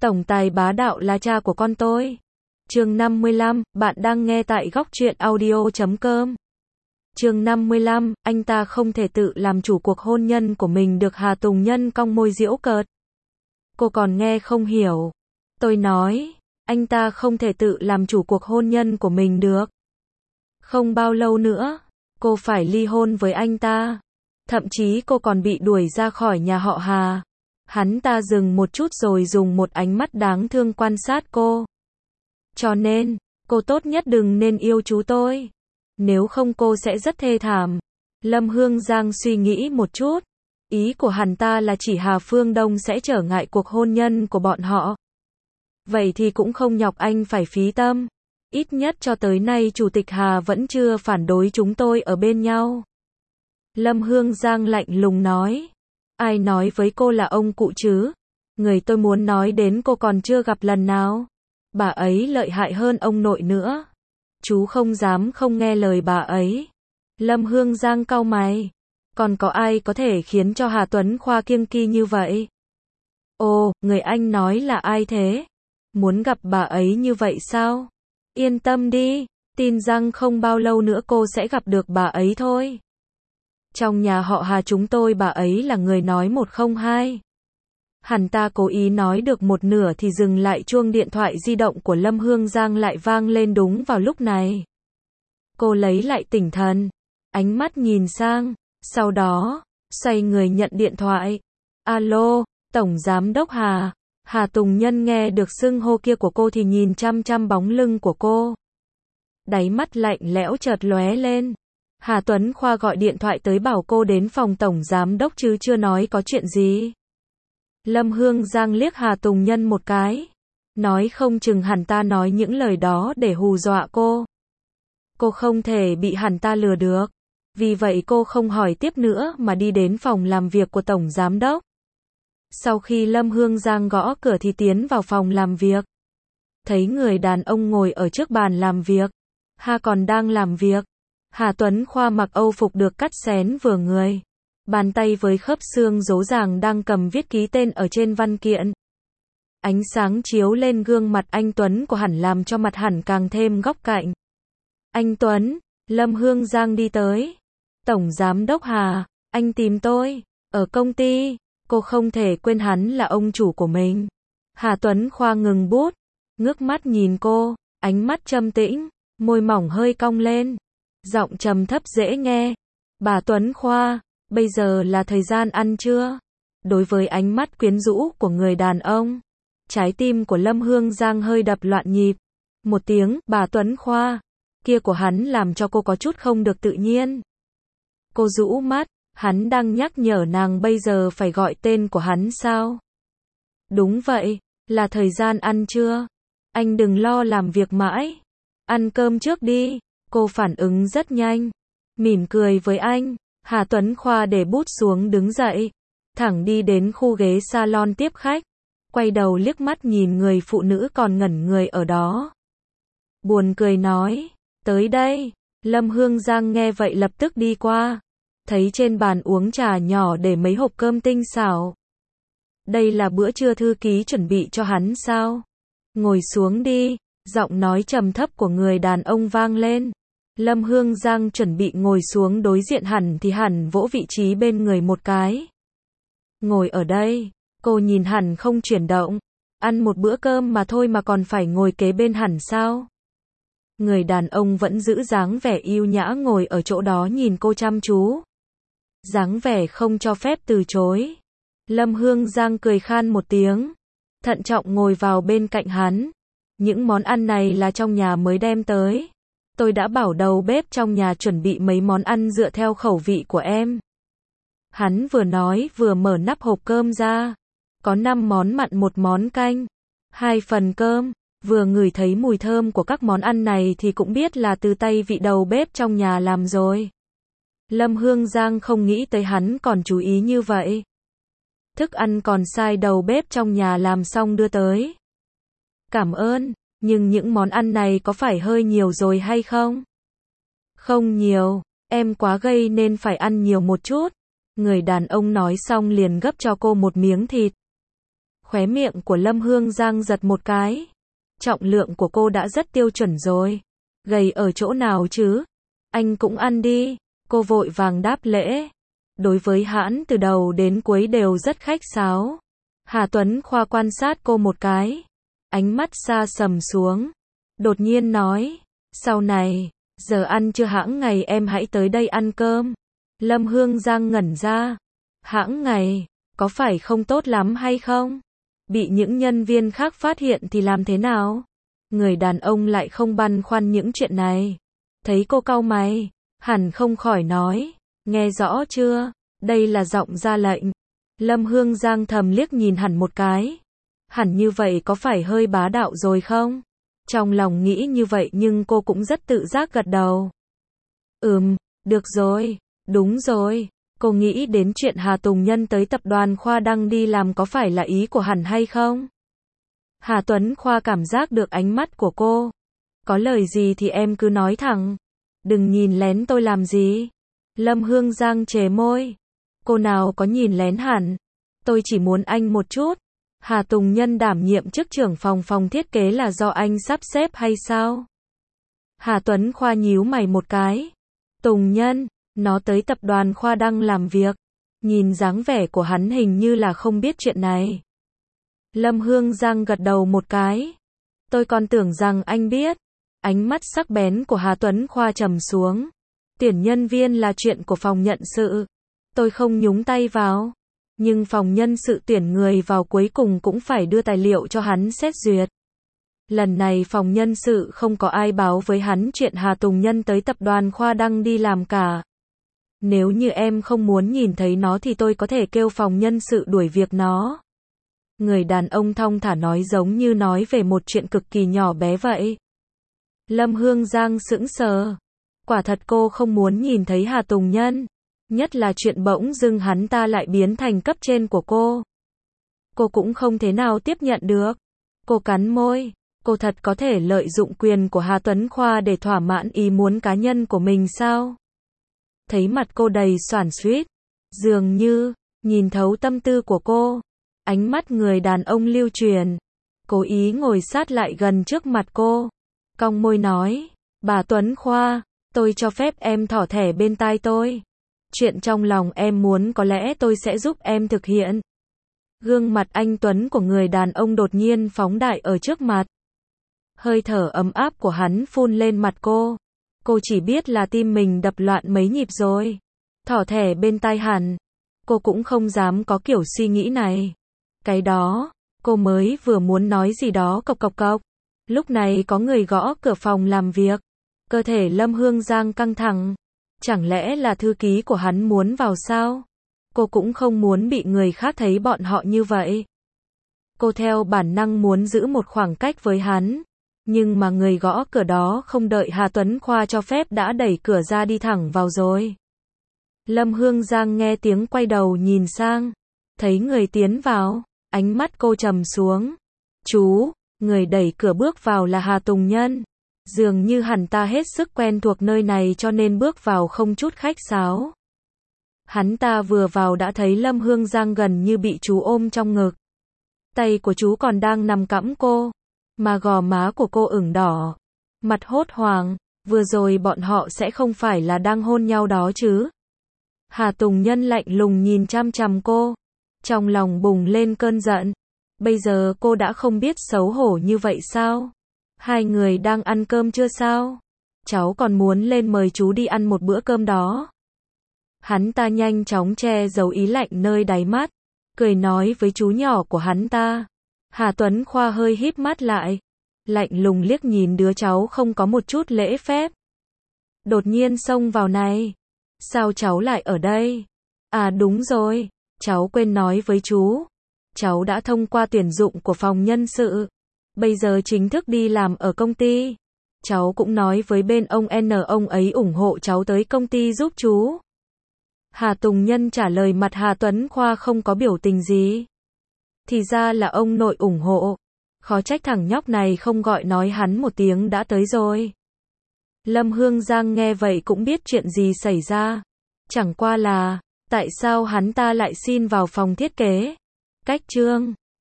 Tổng tài bá đạo là cha của con tôi. Chương 55, bạn đang nghe tại góc truyện audio.com. Chương 55, anh ta không thể tự làm chủ cuộc hôn nhân của mình được. Hà Tùng Nhân cong môi giễu cợt. Cô còn nghe không hiểu. Tôi nói, anh ta không thể tự làm chủ cuộc hôn nhân của mình được. Không bao lâu nữa, cô phải ly hôn với anh ta. Thậm chí cô còn bị đuổi ra khỏi nhà họ Hà. Hắn ta dừng một chút rồi dùng một ánh mắt đáng thương quan sát cô. Cho nên, cô tốt nhất đừng nên yêu chú tôi. Nếu không cô sẽ rất thê thảm. Lâm Hương Giang suy nghĩ một chút. Ý của hắn ta là chỉ Hà Phương Đông sẽ trở ngại cuộc hôn nhân của bọn họ. Vậy thì cũng không nhọc anh phải phí tâm. Ít nhất cho tới nay Chủ tịch Hà vẫn chưa phản đối chúng tôi ở bên nhau. Lâm Hương Giang lạnh lùng nói. Ai nói với cô là ông cụ chứ? Người tôi muốn nói đến cô còn chưa gặp lần nào. Bà ấy lợi hại hơn ông nội nữa. Chú không dám không nghe lời bà ấy. Lâm Hương Giang cau mày. Còn có ai có thể khiến cho Hà Tuấn Khoa kiêng kỵ như vậy? Ồ, người anh nói là ai thế? Muốn gặp bà ấy như vậy sao? Yên tâm đi, tin rằng không bao lâu nữa cô sẽ gặp được bà ấy thôi. Trong nhà họ Hà chúng tôi bà ấy là người nói một không hai. Hắn ta cố ý nói được một nửa thì dừng lại. Chuông điện thoại di động của Lâm Hương Giang lại vang lên đúng vào lúc này. Cô lấy lại tinh thần, ánh mắt nhìn sang, sau đó, xoay người nhận điện thoại. Alo, Tổng Giám đốc Hà. Hà Tùng Nhân nghe được xưng hô kia của cô thì nhìn chăm chăm bóng lưng của cô. Đáy mắt lạnh lẽo chợt lóe lên. Hà Tuấn Khoa gọi điện thoại tới bảo cô đến phòng Tổng Giám đốc chứ chưa nói có chuyện gì. Lâm Hương Giang liếc Hà Tùng Nhân một cái. Nói không chừng hắn ta nói những lời đó để hù dọa cô. Cô không thể bị hắn ta lừa được. Vì vậy cô không hỏi tiếp nữa mà đi đến phòng làm việc của Tổng Giám đốc. Sau khi Lâm Hương Giang gõ cửa thì tiến vào phòng làm việc. Thấy người đàn ông ngồi ở trước bàn làm việc. Hà còn đang làm việc. Hà Tuấn Khoa mặc âu phục được cắt xén vừa người. Bàn tay với khớp xương rố ràng đang cầm viết ký tên ở trên văn kiện. Ánh sáng chiếu lên gương mặt anh Tuấn của hắn làm cho mặt hắn càng thêm góc cạnh. Anh Tuấn, Lâm Hương Giang đi tới. Tổng Giám đốc Hà, anh tìm tôi. Ở công ty, cô không thể quên hắn là ông chủ của mình. Hà Tuấn Khoa ngừng bút, ngước mắt nhìn cô, ánh mắt trầm tĩnh, môi mỏng hơi cong lên. Giọng trầm thấp dễ nghe. Bà Tuấn Khoa, bây giờ là thời gian ăn trưa. Đối với ánh mắt quyến rũ của người đàn ông, trái tim của Lâm Hương Giang hơi đập loạn nhịp. Một tiếng, bà Tuấn Khoa, kia của hắn làm cho cô có chút không được tự nhiên. Cô rũ mắt, hắn đang nhắc nhở nàng bây giờ phải gọi tên của hắn sao? Đúng vậy, là thời gian ăn trưa. Anh đừng lo làm việc mãi. Ăn cơm trước đi. Cô phản ứng rất nhanh. Mỉm cười với anh. Hà Tuấn Khoa để bút xuống đứng dậy. Thẳng đi đến khu ghế salon tiếp khách. Quay đầu liếc mắt nhìn người phụ nữ còn ngẩn người ở đó. Buồn cười nói. Tới đây. Lâm Hương Giang nghe vậy lập tức đi qua. Thấy trên bàn uống trà nhỏ để mấy hộp cơm tinh xảo. Đây là bữa trưa thư ký chuẩn bị cho hắn sao? Ngồi xuống đi. Giọng nói trầm thấp của người đàn ông vang lên. Lâm Hương Giang chuẩn bị ngồi xuống đối diện hẳn thì hẳn vỗ vị trí bên người một cái. Ngồi ở đây. Cô nhìn hẳn không chuyển động. Ăn một bữa cơm mà thôi mà còn phải ngồi kế bên hẳn sao? Người đàn ông vẫn giữ dáng vẻ yêu nhã ngồi ở chỗ đó nhìn cô chăm chú. Dáng vẻ không cho phép từ chối. Lâm Hương Giang cười khan một tiếng. Thận trọng ngồi vào bên cạnh hắn. Những món ăn này là trong nhà mới đem tới. Tôi đã bảo đầu bếp trong nhà chuẩn bị mấy món ăn dựa theo khẩu vị của em. Hắn vừa nói vừa mở nắp hộp cơm ra. Có 5 món mặn, 1 món canh, 2 phần cơm. Vừa ngửi thấy mùi thơm của các món ăn này thì cũng biết là từ tay vị đầu bếp trong nhà làm rồi. Lâm Hương Giang không nghĩ tới hắn còn chú ý như vậy. Thức ăn còn sai đầu bếp trong nhà làm xong đưa tới. Cảm ơn, nhưng những món ăn này có phải hơi nhiều rồi hay không? Không nhiều, em quá gầy nên phải ăn nhiều một chút. Người đàn ông nói xong liền gấp cho cô một miếng thịt. Khóe miệng của Lâm Hương Giang giật một cái. Trọng lượng của cô đã rất tiêu chuẩn rồi. Gầy ở chỗ nào chứ? Anh cũng ăn đi. Cô vội vàng đáp lễ. Đối với hắn từ đầu đến cuối đều rất khách sáo. Hà Tuấn Khoa quan sát cô một cái. Ánh mắt xa sầm xuống. Đột nhiên nói. Sau này, giờ ăn trưa hãng ngày em hãy tới đây ăn cơm. Lâm Hương Giang ngẩn ra. Hãng ngày, có phải không tốt lắm hay không? Bị những nhân viên khác phát hiện thì làm thế nào? Người đàn ông lại không băn khoăn những chuyện này. Thấy cô cau mày, hẳn không khỏi nói. Nghe rõ chưa? Đây là giọng ra lệnh. Lâm Hương Giang thầm liếc nhìn hẳn một cái. Hẳn như vậy có phải hơi bá đạo rồi không? Trong lòng nghĩ như vậy nhưng cô cũng rất tự giác gật đầu. Được rồi, đúng rồi. Cô nghĩ đến chuyện Hà Tùng Nhân tới tập đoàn Khoa Đăng đi làm có phải là ý của hẳn hay không? Hà Tuấn Khoa cảm giác được ánh mắt của cô. Có lời gì thì em cứ nói thẳng. Đừng nhìn lén tôi làm gì. Lâm Hương Giang chề môi. Cô nào có nhìn lén hẳn. Tôi chỉ muốn anh một chút. Hà Tùng Nhân đảm nhiệm chức trưởng phòng thiết kế là do anh sắp xếp hay sao? Hà Tuấn Khoa nhíu mày một cái. Tùng Nhân, nó tới tập đoàn Khoa Đăng làm việc. Nhìn dáng vẻ của hắn hình như là không biết chuyện này. Lâm Hương Giang gật đầu một cái. Tôi còn tưởng rằng anh biết. Ánh mắt sắc bén của Hà Tuấn Khoa trầm xuống. Tuyển nhân viên là chuyện của phòng nhận sự. Tôi không nhúng tay vào. Nhưng phòng nhân sự tuyển người vào cuối cùng cũng phải đưa tài liệu cho hắn xét duyệt. Lần này phòng nhân sự không có ai báo với hắn chuyện Hà Tùng Nhân tới tập đoàn Khoa Đăng đi làm cả. Nếu như em không muốn nhìn thấy nó thì tôi có thể kêu phòng nhân sự đuổi việc nó. Người đàn ông thong thả nói giống như nói về một chuyện cực kỳ nhỏ bé vậy. Lâm Hương Giang sững sờ. Quả thật cô không muốn nhìn thấy Hà Tùng Nhân. Nhất là chuyện bỗng dưng hắn ta lại biến thành cấp trên của cô. Cô cũng không thể nào tiếp nhận được. Cô cắn môi. Cô thật có thể lợi dụng quyền của Hà Tuấn Khoa để thỏa mãn ý muốn cá nhân của mình sao? Thấy mặt cô đầy xoản xuýt. Dường như, nhìn thấu tâm tư của cô. Ánh mắt người đàn ông lưu truyền. Cố ý ngồi sát lại gần trước mặt cô. Cong môi nói. Bà Tuấn Khoa, tôi cho phép em thỏ thẻ bên tai tôi. Chuyện trong lòng em muốn có lẽ tôi sẽ giúp em thực hiện. Gương mặt anh tuấn của người đàn ông đột nhiên phóng đại ở trước mặt. Hơi thở ấm áp của hắn phun lên mặt cô. Cô chỉ biết là tim mình đập loạn mấy nhịp rồi. Thỏ thẻ bên tai hẳn. Cô cũng không dám có kiểu suy nghĩ này. Cái đó, cô mới vừa muốn nói gì đó cộc cộc cộc. Lúc này có người gõ cửa phòng làm việc. Cơ thể Lâm Hương Giang căng thẳng. Chẳng lẽ là thư ký của hắn muốn vào sao? Cô cũng không muốn bị người khác thấy bọn họ như vậy. Cô theo bản năng muốn giữ một khoảng cách với hắn. Nhưng mà người gõ cửa đó không đợi Hà Tuấn Khoa cho phép đã đẩy cửa ra đi thẳng vào rồi. Lâm Hương Giang nghe tiếng quay đầu nhìn sang. Thấy người tiến vào, ánh mắt cô trầm xuống. Chú, người đẩy cửa bước vào là Hà Tùng Nhân. Dường như hắn ta hết sức quen thuộc nơi này cho nên bước vào không chút khách sáo. Hắn ta vừa vào đã thấy Lâm Hương Giang gần như bị chú ôm trong ngực. Tay của chú còn đang nằm cõng cô, mà gò má của cô ửng đỏ. Mặt hốt hoảng, vừa rồi bọn họ sẽ không phải là đang hôn nhau đó chứ? Hà Tùng Nhân lạnh lùng nhìn chằm chằm cô. Trong lòng bùng lên cơn giận. Bây giờ cô đã không biết xấu hổ như vậy sao? Hai người đang ăn cơm chưa sao? Cháu còn muốn lên mời chú đi ăn một bữa cơm đó. Hắn ta nhanh chóng che giấu ý lạnh nơi đáy mắt. Cười nói với chú nhỏ của hắn ta. Hà Tuấn Khoa hơi híp mắt lại. Lạnh lùng liếc nhìn đứa cháu không có một chút lễ phép. Đột nhiên xông vào này. Sao cháu lại ở đây? À đúng rồi, cháu quên nói với chú. Cháu đã thông qua tuyển dụng của phòng nhân sự. Bây giờ chính thức đi làm ở công ty. Cháu cũng nói với bên ông N, ông ấy ủng hộ cháu tới công ty giúp chú. Hà Tùng Nhân trả lời, mặt Hà Tuấn Khoa không có biểu tình gì. Thì ra là ông nội ủng hộ. Khó trách thằng nhóc này không gọi nói hắn một tiếng đã tới rồi. Lâm Hương Giang nghe vậy cũng biết chuyện gì xảy ra. Chẳng qua là, tại sao hắn ta lại xin vào phòng thiết kế? Cách chương